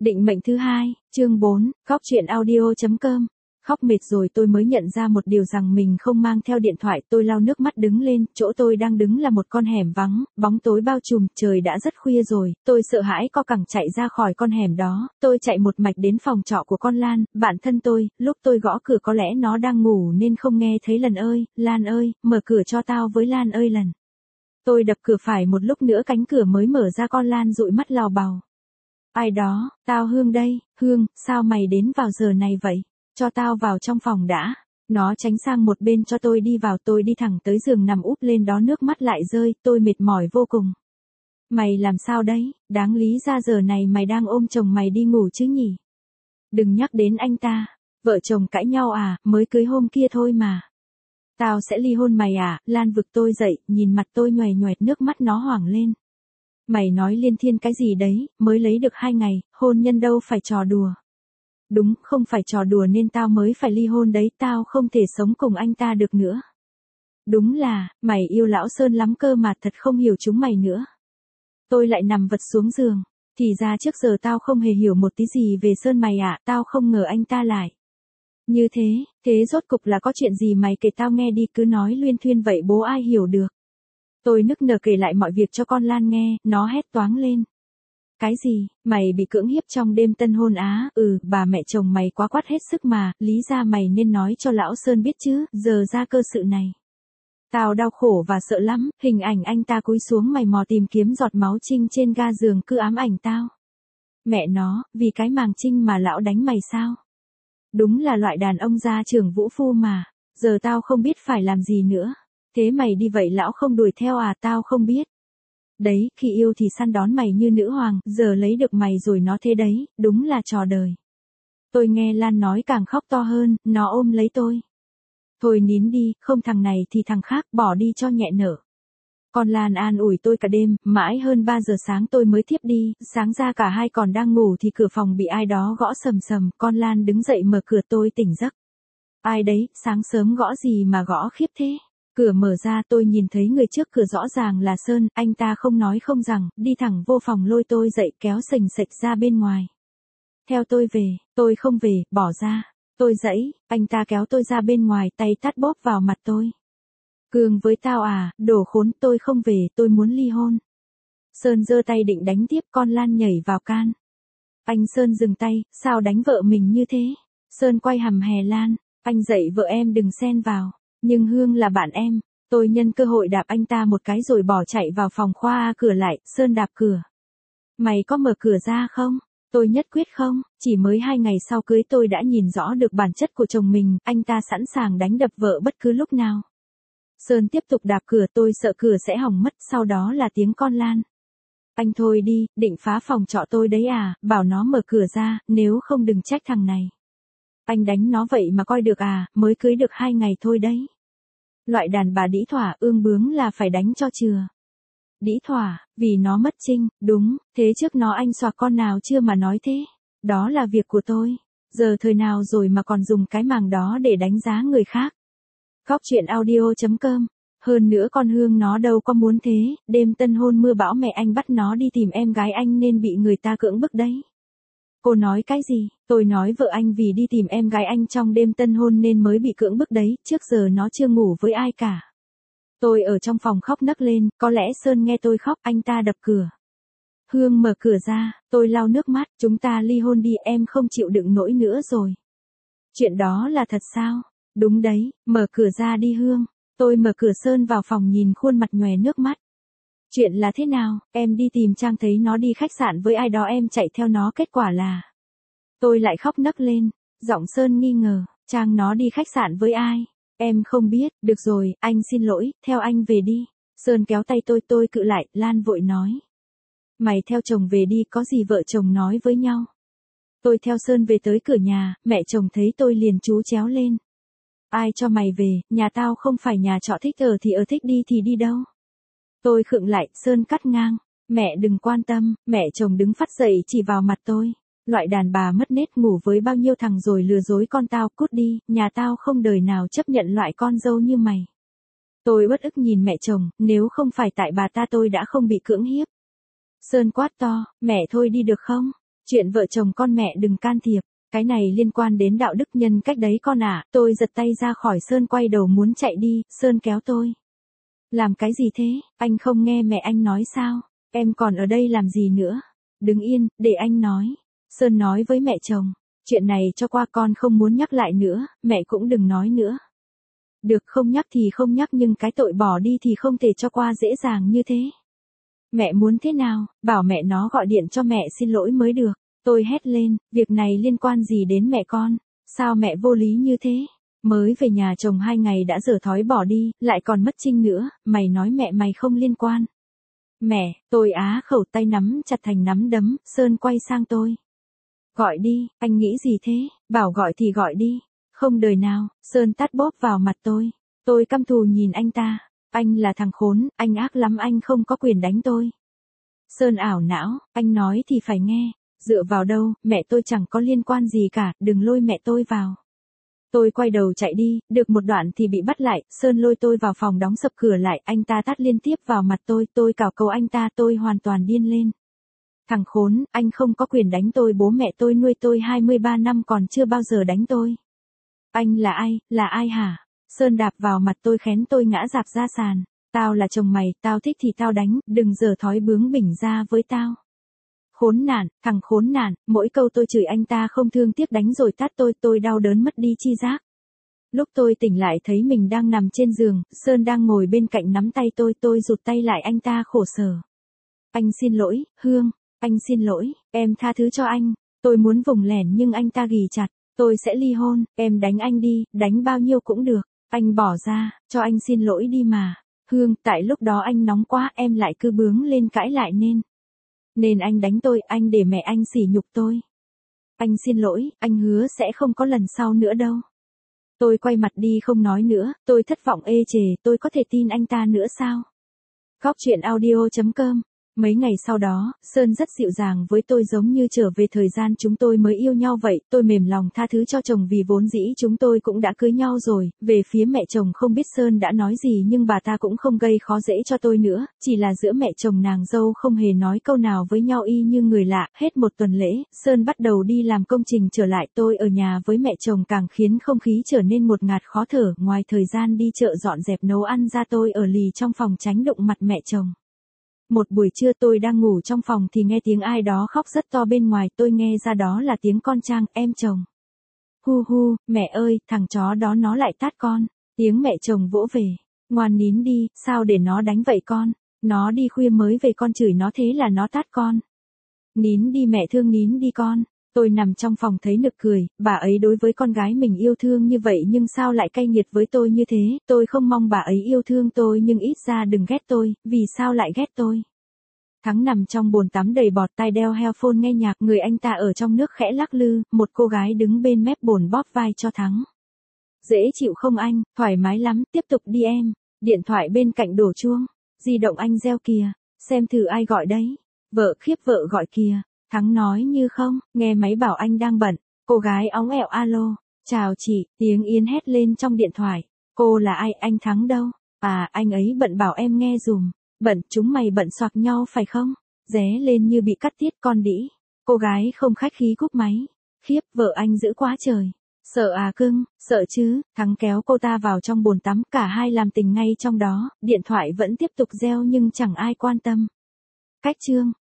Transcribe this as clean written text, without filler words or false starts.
Định mệnh thứ 2, chương 4, khóc chuyện audio.com. Khóc mệt rồi tôi mới nhận ra một điều rằng mình không mang theo điện thoại, tôi lau nước mắt đứng lên, chỗ tôi đang đứng là một con hẻm vắng, bóng tối bao trùm, trời đã rất khuya rồi, tôi sợ hãi co cẳng chạy ra khỏi con hẻm đó, tôi chạy một mạch đến phòng trọ của con Lan, bạn thân tôi, lúc tôi gõ cửa có lẽ nó đang ngủ nên không nghe thấy. Lần ơi, Lan ơi, mở cửa cho tao với Lan ơi lần. Tôi đập cửa phải một lúc nữa cánh cửa mới mở ra, con Lan dụi mắt lào bào. Ai đó, tao Hương đây, Hương, sao mày đến vào giờ này vậy? Cho tao vào trong phòng đã. Nó tránh sang một bên cho tôi đi vào, tôi đi thẳng tới giường nằm úp lên đó, nước mắt lại rơi, tôi mệt mỏi vô cùng. Mày làm sao đấy, đáng lý ra giờ này mày đang ôm chồng mày đi ngủ chứ nhỉ? Đừng nhắc đến anh ta, vợ chồng cãi nhau à, mới cưới hôm kia thôi mà. Tao sẽ ly hôn mày à? Lan vực tôi dậy, nhìn mặt tôi nhoẻn nhoẹt, nước mắt nó hoảng lên. Mày nói liên thiên cái gì đấy, mới lấy được 2 ngày, hôn nhân đâu phải trò đùa. Đúng, không phải trò đùa nên tao mới phải ly hôn đấy, tao không thể sống cùng anh ta được nữa. Đúng là, mày yêu lão Sơn lắm cơ mà, thật không hiểu chúng mày nữa. Tôi lại nằm vật xuống giường, thì ra trước giờ tao không hề hiểu một tí gì về Sơn mày ạ, tao không ngờ anh ta lại. Như thế rốt cục là có chuyện gì mày kể tao nghe đi, cứ nói luyên thuyên vậy bố ai hiểu được. Tôi nức nở kể lại mọi việc cho con Lan nghe, nó hét toáng lên. Cái gì, mày bị cưỡng hiếp trong đêm tân hôn á? Bà mẹ chồng mày quá quát hết sức mà, lý ra mày nên nói cho lão Sơn biết chứ, giờ ra cơ sự này. Tao đau khổ và sợ lắm, hình ảnh anh ta cúi xuống mày mò tìm kiếm giọt máu Trinh trên ga giường cứ ám ảnh tao. Mẹ nó, vì cái màng Trinh mà lão đánh mày sao? Đúng là loại đàn ông gia trưởng vũ phu mà, giờ tao không biết phải làm gì nữa. Thế mày đi vậy lão không đuổi theo à? Tao không biết. Đấy, khi yêu thì săn đón mày như nữ hoàng, giờ lấy được mày rồi nó thế đấy, đúng là trò đời. Tôi nghe Lan nói càng khóc to hơn, nó ôm lấy tôi. Thôi nín đi, không thằng này thì thằng khác, bỏ đi cho nhẹ nở. Con Lan an ủi tôi cả đêm, mãi hơn 3 giờ sáng tôi mới thiếp đi, sáng ra cả hai còn đang ngủ thì cửa phòng bị ai đó gõ sầm sầm, con Lan đứng dậy mở cửa, tôi tỉnh giấc. Ai đấy, sáng sớm gõ gì mà gõ khiếp thế? Cửa mở ra, tôi nhìn thấy người trước cửa rõ ràng là Sơn, anh ta không nói không rằng, đi thẳng vô phòng lôi tôi dậy kéo sềnh sệch ra bên ngoài. Theo tôi về, tôi không về, bỏ ra. Tôi dãy, anh ta kéo tôi ra bên ngoài, tay tát bóp vào mặt tôi. Cường với tao à, đồ khốn, tôi không về, tôi muốn ly hôn. Sơn giơ tay định đánh tiếp, con Lan nhảy vào can. Anh Sơn dừng tay, sao đánh vợ mình như thế? Sơn quay hầm hè Lan, anh dạy vợ em đừng xen vào. Nhưng Hương là bạn em, tôi nhân cơ hội đạp anh ta một cái rồi bỏ chạy vào phòng khoa, cửa lại, Sơn đạp cửa. Mày có mở cửa ra không? Tôi nhất quyết không, chỉ mới 2 ngày sau cưới tôi đã nhìn rõ được bản chất của chồng mình, anh ta sẵn sàng đánh đập vợ bất cứ lúc nào. Sơn tiếp tục đạp cửa, tôi sợ cửa sẽ hỏng mất, sau đó là tiếng con Lan. Anh thôi đi, định phá phòng trọ tôi đấy à, bảo nó mở cửa ra, nếu không đừng trách thằng này. Anh đánh nó vậy mà coi được à, mới cưới được 2 ngày thôi đấy. Loại đàn bà đĩ thỏa, ương bướng là phải đánh cho chừa. Đĩ thỏa, vì nó mất Trinh, đúng, thế trước nó anh xoạc con nào chưa mà nói thế. Đó là việc của tôi, giờ thời nào rồi mà còn dùng cái màng đó để đánh giá người khác. Khóc chuyện audio.com. Hơn nữa con Hương nó đâu có muốn thế, đêm tân hôn mưa bão mẹ anh bắt nó đi tìm em gái anh nên bị người ta cưỡng bức đấy. Cô nói cái gì? Tôi nói vợ anh vì đi tìm em gái anh trong đêm tân hôn nên mới bị cưỡng bức đấy, trước giờ nó chưa ngủ với ai cả. Tôi ở trong phòng khóc nấc lên, có lẽ Sơn nghe tôi khóc, anh ta đập cửa. Hương mở cửa ra, tôi lau nước mắt, chúng ta ly hôn đi, em không chịu đựng nổi nữa rồi. Chuyện đó là thật sao? Đúng đấy, mở cửa ra đi Hương. Tôi mở cửa, Sơn vào phòng nhìn khuôn mặt nhòe nước mắt. Chuyện là thế nào? Em đi tìm Trang thấy nó đi khách sạn với ai đó, em chạy theo nó, kết quả là... Tôi lại khóc nấc lên, giọng Sơn nghi ngờ, Trang nó đi khách sạn với ai? Em không biết, được rồi, anh xin lỗi, theo anh về đi. Sơn kéo tay tôi cự lại, Lan vội nói. Mày theo chồng về đi, có gì vợ chồng nói với nhau. Tôi theo Sơn về tới cửa nhà, mẹ chồng thấy tôi liền chú chéo lên. Ai cho mày về, nhà tao không phải nhà trọ, thích ở thì ở, thích đi thì đi đâu. Tôi khựng lại, Sơn cắt ngang. Mẹ đừng quan tâm, mẹ chồng đứng phắt dậy chỉ vào mặt tôi. Loại đàn bà mất nết, ngủ với bao nhiêu thằng rồi lừa dối con tao, cút đi, nhà tao không đời nào chấp nhận loại con dâu như mày. Tôi uất ức nhìn mẹ chồng, nếu không phải tại bà ta tôi đã không bị cưỡng hiếp. Sơn quát to, mẹ thôi đi được không? Chuyện vợ chồng con mẹ đừng can thiệp. Cái này liên quan đến đạo đức nhân cách đấy con ạ. Tôi giật tay ra khỏi Sơn quay đầu muốn chạy đi, Sơn kéo tôi. Làm cái gì thế, anh không nghe mẹ anh nói sao? Em còn ở đây làm gì nữa? Đứng yên, để anh nói. Sơn nói với mẹ chồng. Chuyện này cho qua con không muốn nhắc lại nữa, mẹ cũng đừng nói nữa. Được không nhắc thì không nhắc nhưng cái tội bỏ đi thì không thể cho qua dễ dàng như thế. Mẹ muốn thế nào, bảo mẹ nó gọi điện cho mẹ xin lỗi mới được. Tôi hét lên, việc này liên quan gì đến mẹ con? Sao mẹ vô lý như thế? Mới về nhà chồng 2 ngày đã dở thói bỏ đi, lại còn mất Trinh nữa, mày nói mẹ mày không liên quan. Mẹ, tôi á khẩu tay nắm chặt thành nắm đấm, Sơn quay sang tôi. Gọi đi, anh nghĩ gì thế, bảo gọi thì gọi đi. Không đời nào, Sơn tát bóp vào mặt tôi. Tôi căm thù nhìn anh ta. Anh là thằng khốn, anh ác lắm anh không có quyền đánh tôi. Sơn ảo não, anh nói thì phải nghe. Dựa vào đâu, mẹ tôi chẳng có liên quan gì cả, đừng lôi mẹ tôi vào. Tôi quay đầu chạy đi, được một đoạn thì bị bắt lại, Sơn lôi tôi vào phòng đóng sập cửa lại, anh ta tát liên tiếp vào mặt tôi cào cấu anh ta, tôi hoàn toàn điên lên. Thằng khốn, anh không có quyền đánh tôi, bố mẹ tôi nuôi tôi 23 năm còn chưa bao giờ đánh tôi. Anh là ai hả? Sơn đạp vào mặt tôi khén tôi ngã rạp ra sàn. Tao là chồng mày, tao thích thì tao đánh, đừng giở thói bướng bỉnh ra với tao. Khốn nạn, thằng khốn nạn, mỗi câu tôi chửi anh ta không thương tiếc đánh rồi tát tôi đau đớn mất đi chi giác. Lúc tôi tỉnh lại thấy mình đang nằm trên giường, Sơn đang ngồi bên cạnh nắm tay tôi rụt tay lại anh ta khổ sở. Anh xin lỗi, Hương, anh xin lỗi, em tha thứ cho anh, tôi muốn vùng lẻn nhưng anh ta ghì chặt, tôi sẽ ly hôn, em đánh anh đi, đánh bao nhiêu cũng được, anh bỏ ra, cho anh xin lỗi đi mà. Hương, tại lúc đó anh nóng quá em lại cứ bướng lên cãi lại nên anh đánh tôi, anh để mẹ anh sỉ nhục tôi. Anh xin lỗi, anh hứa sẽ không có lần sau nữa đâu. Tôi quay mặt đi không nói nữa, tôi thất vọng ê chề, tôi có thể tin anh ta nữa sao? Góc truyện audio.com. Mấy ngày sau đó, Sơn rất dịu dàng với tôi giống như trở về thời gian chúng tôi mới yêu nhau vậy, tôi mềm lòng tha thứ cho chồng vì vốn dĩ chúng tôi cũng đã cưới nhau rồi, về phía mẹ chồng không biết Sơn đã nói gì nhưng bà ta cũng không gây khó dễ cho tôi nữa, chỉ là giữa mẹ chồng nàng dâu không hề nói câu nào với nhau y như người lạ, hết một tuần lễ, Sơn bắt đầu đi làm công trình trở lại tôi ở nhà với mẹ chồng càng khiến không khí trở nên ngột ngạt khó thở, ngoài thời gian đi chợ dọn dẹp nấu ăn ra tôi ở lì trong phòng tránh đụng mặt mẹ chồng. Một buổi trưa tôi đang ngủ trong phòng thì nghe tiếng ai đó khóc rất to bên ngoài, tôi nghe ra đó là tiếng con Trang, em chồng. Hu hu, mẹ ơi, thằng chó đó nó lại tát con. Tiếng mẹ chồng vỗ về. Ngoan nín đi, sao để nó đánh vậy con? Nó đi khuya mới về con chửi nó thế là nó tát con. Nín đi mẹ thương nín đi con. Tôi nằm trong phòng thấy nực cười, bà ấy đối với con gái mình yêu thương như vậy nhưng sao lại cay nghiệt với tôi như thế, tôi không mong bà ấy yêu thương tôi nhưng ít ra đừng ghét tôi, vì sao lại ghét tôi. Thắng nằm trong bồn tắm đầy bọt tai đeo headphone nghe nhạc, người anh ta ở trong nước khẽ lắc lư, một cô gái đứng bên mép bồn bóp vai cho Thắng. Dễ chịu không anh, thoải mái lắm, tiếp tục đi em. Điện thoại bên cạnh đổ chuông, di động anh reo kìa, xem thử ai gọi đấy. Vợ khiếp vợ gọi kìa. Thắng nói như không, nghe máy bảo anh đang bận, cô gái óng ẹo alo, chào chị, tiếng Yên hét lên trong điện thoại, cô là ai, anh Thắng đâu, à anh ấy bận bảo em nghe dùm, bận chúng mày bận xoạc nhau phải không, ré lên như bị cắt tiết con đĩ, cô gái không khách khí cúp máy, khiếp vợ anh dữ quá trời, sợ à cưng, sợ chứ, Thắng kéo cô ta vào trong bồn tắm, cả hai làm tình ngay trong đó, điện thoại vẫn tiếp tục reo nhưng chẳng ai quan tâm. Cách chương